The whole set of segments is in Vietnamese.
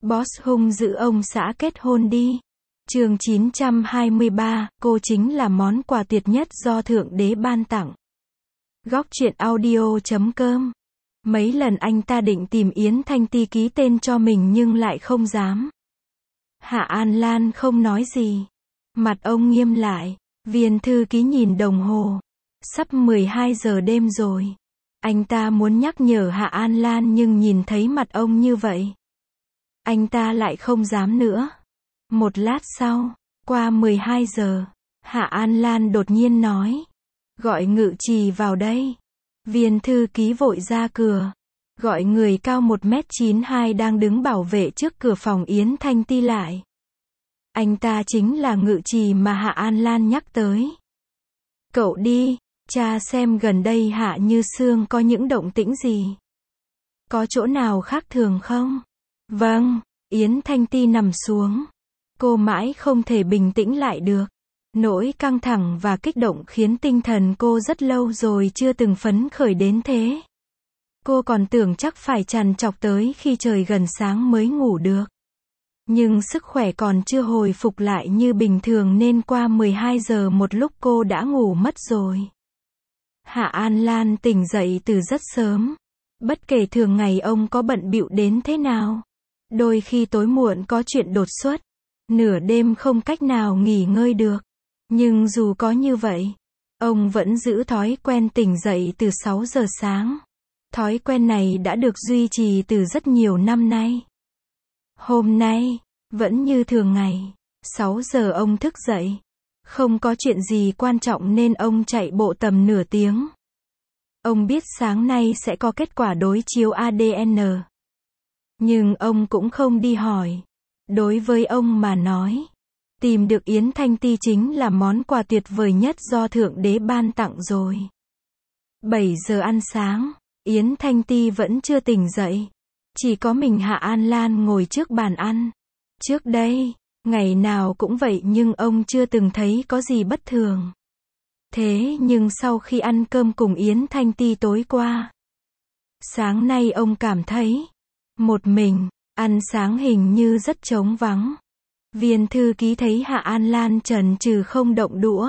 Boss hung dữ ông xã kết hôn đi. Chương 923, cô chính là món quà tuyệt nhất do Thượng Đế ban tặng. Góc truyện audio.com. Mấy lần anh ta định tìm Yến Thanh Ti ký tên cho mình nhưng lại không dám. Hạ An Lan không nói gì. Mặt ông nghiêm lại. Viên thư ký nhìn đồng hồ. Sắp 12 giờ đêm rồi. Anh ta muốn nhắc nhở Hạ An Lan nhưng nhìn thấy mặt ông như vậy, anh ta lại không dám nữa. Một lát sau, qua 12 giờ, Hạ An Lan đột nhiên nói, gọi Ngự Trì vào đây. Viên thư ký vội ra cửa, gọi người cao 1m92 đang đứng bảo vệ trước cửa phòng Yến Thanh Ti lại. Anh ta chính là Ngự Trì mà Hạ An Lan nhắc tới. Cậu đi, tra xem gần đây Hạ Như Sương có những động tĩnh gì. Có chỗ nào khác thường không? Vâng, Yến Thanh Ti nằm xuống. Cô mãi không thể bình tĩnh lại được. Nỗi căng thẳng và kích động khiến tinh thần cô rất lâu rồi chưa từng phấn khởi đến thế. Cô còn tưởng chắc phải trằn trọc tới khi trời gần sáng mới ngủ được. Nhưng sức khỏe còn chưa hồi phục lại như bình thường nên qua 12 giờ một lúc cô đã ngủ mất rồi. Hạ An Lan tỉnh dậy từ rất sớm. Bất kể thường ngày ông có bận bịu đến thế nào, đôi khi tối muộn có chuyện đột xuất, nửa đêm không cách nào nghỉ ngơi được. Nhưng dù có như vậy, ông vẫn giữ thói quen tỉnh dậy từ 6 giờ sáng. Thói quen này đã được duy trì từ rất nhiều năm nay. Hôm nay, vẫn như thường ngày, 6 giờ ông thức dậy. Không có chuyện gì quan trọng nên ông chạy bộ tầm nửa tiếng. Ông biết sáng nay sẽ có kết quả đối chiếu ADN. Nhưng ông cũng không đi hỏi. Đối với ông mà nói, tìm được Yến Thanh Ti chính là món quà tuyệt vời nhất do Thượng Đế ban tặng rồi. 7 giờ ăn sáng, Yến Thanh Ti vẫn chưa tỉnh dậy. Chỉ có mình Hạ An Lan ngồi trước bàn ăn. Trước đây, ngày nào cũng vậy nhưng ông chưa từng thấy có gì bất thường. Thế nhưng sau khi ăn cơm cùng Yến Thanh Ti tối qua, sáng nay ông cảm thấy một mình, ăn sáng hình như rất trống vắng. Viên thư ký thấy Hạ An Lan chần chừ không động đũa.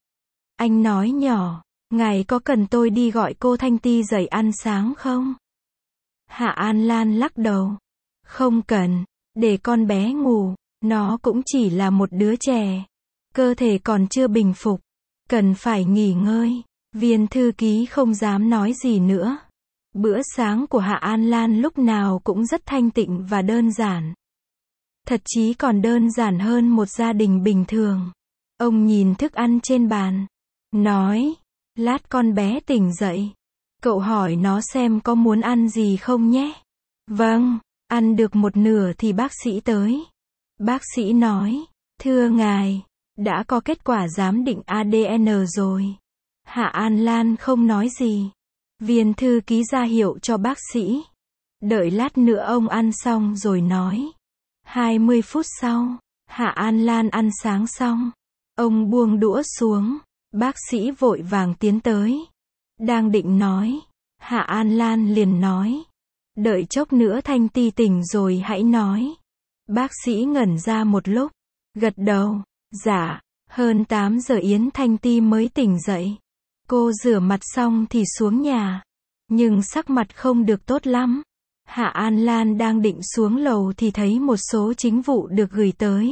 Anh nói nhỏ, ngài có cần tôi đi gọi cô Thanh Ti dậy ăn sáng không? Hạ An Lan lắc đầu. Không cần, để con bé ngủ, nó cũng chỉ là một đứa trẻ. Cơ thể còn chưa bình phục, cần phải nghỉ ngơi. Viên thư ký không dám nói gì nữa. Bữa sáng của Hạ An Lan lúc nào cũng rất thanh tịnh và đơn giản. Thậm chí còn đơn giản hơn một gia đình bình thường. Ông nhìn thức ăn trên bàn, nói, lát con bé tỉnh dậy, cậu hỏi nó xem có muốn ăn gì không nhé. Vâng, ăn được một nửa thì bác sĩ tới. Bác sĩ nói, thưa ngài, đã có kết quả giám định ADN rồi. Hạ An Lan không nói gì. Viên thư ký ra hiệu cho bác sĩ. Đợi lát nữa ông ăn xong rồi nói. 20 phút sau, Hạ An Lan ăn sáng xong. Ông buông đũa xuống. Bác sĩ vội vàng tiến tới. Đang định nói, Hạ An Lan liền nói. Đợi chốc nữa Thanh Ti tỉnh rồi hãy nói. Bác sĩ ngẩn ra một lúc. Gật đầu. Dạ, hơn 8 giờ Yến Thanh Ti mới tỉnh dậy. Cô rửa mặt xong thì xuống nhà. Nhưng sắc mặt không được tốt lắm. Hạ An Lan đang định xuống lầu thì thấy một số chính vụ được gửi tới.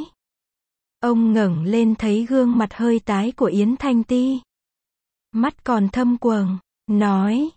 Ông ngẩng lên thấy gương mặt hơi tái của Yến Thanh Ti. Mắt còn thâm quầng, nói,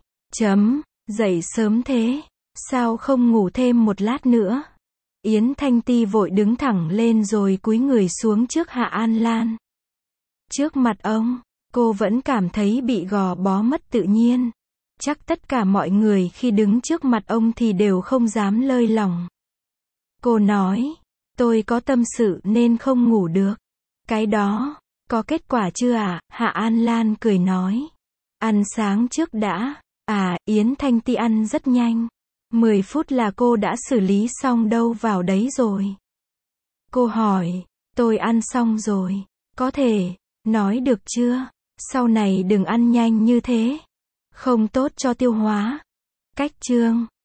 dậy sớm thế, sao không ngủ thêm một lát nữa? Yến Thanh Ti vội đứng thẳng lên rồi cúi người xuống trước Hạ An Lan. Trước mặt ông, cô vẫn cảm thấy bị gò bó mất tự nhiên. Chắc tất cả mọi người khi đứng trước mặt ông thì đều không dám lơi lỏng. Cô nói, tôi có tâm sự nên không ngủ được. Cái đó, có kết quả chưa ạ? Hạ An Lan cười nói. Ăn sáng trước đã. Yến Thanh Ti ăn rất nhanh. 10 phút là cô đã xử lý xong đâu vào đấy rồi. Cô hỏi, tôi ăn xong rồi. Có thể, nói được chưa? Sau này đừng ăn nhanh như thế. Không tốt cho tiêu hóa. Cách chương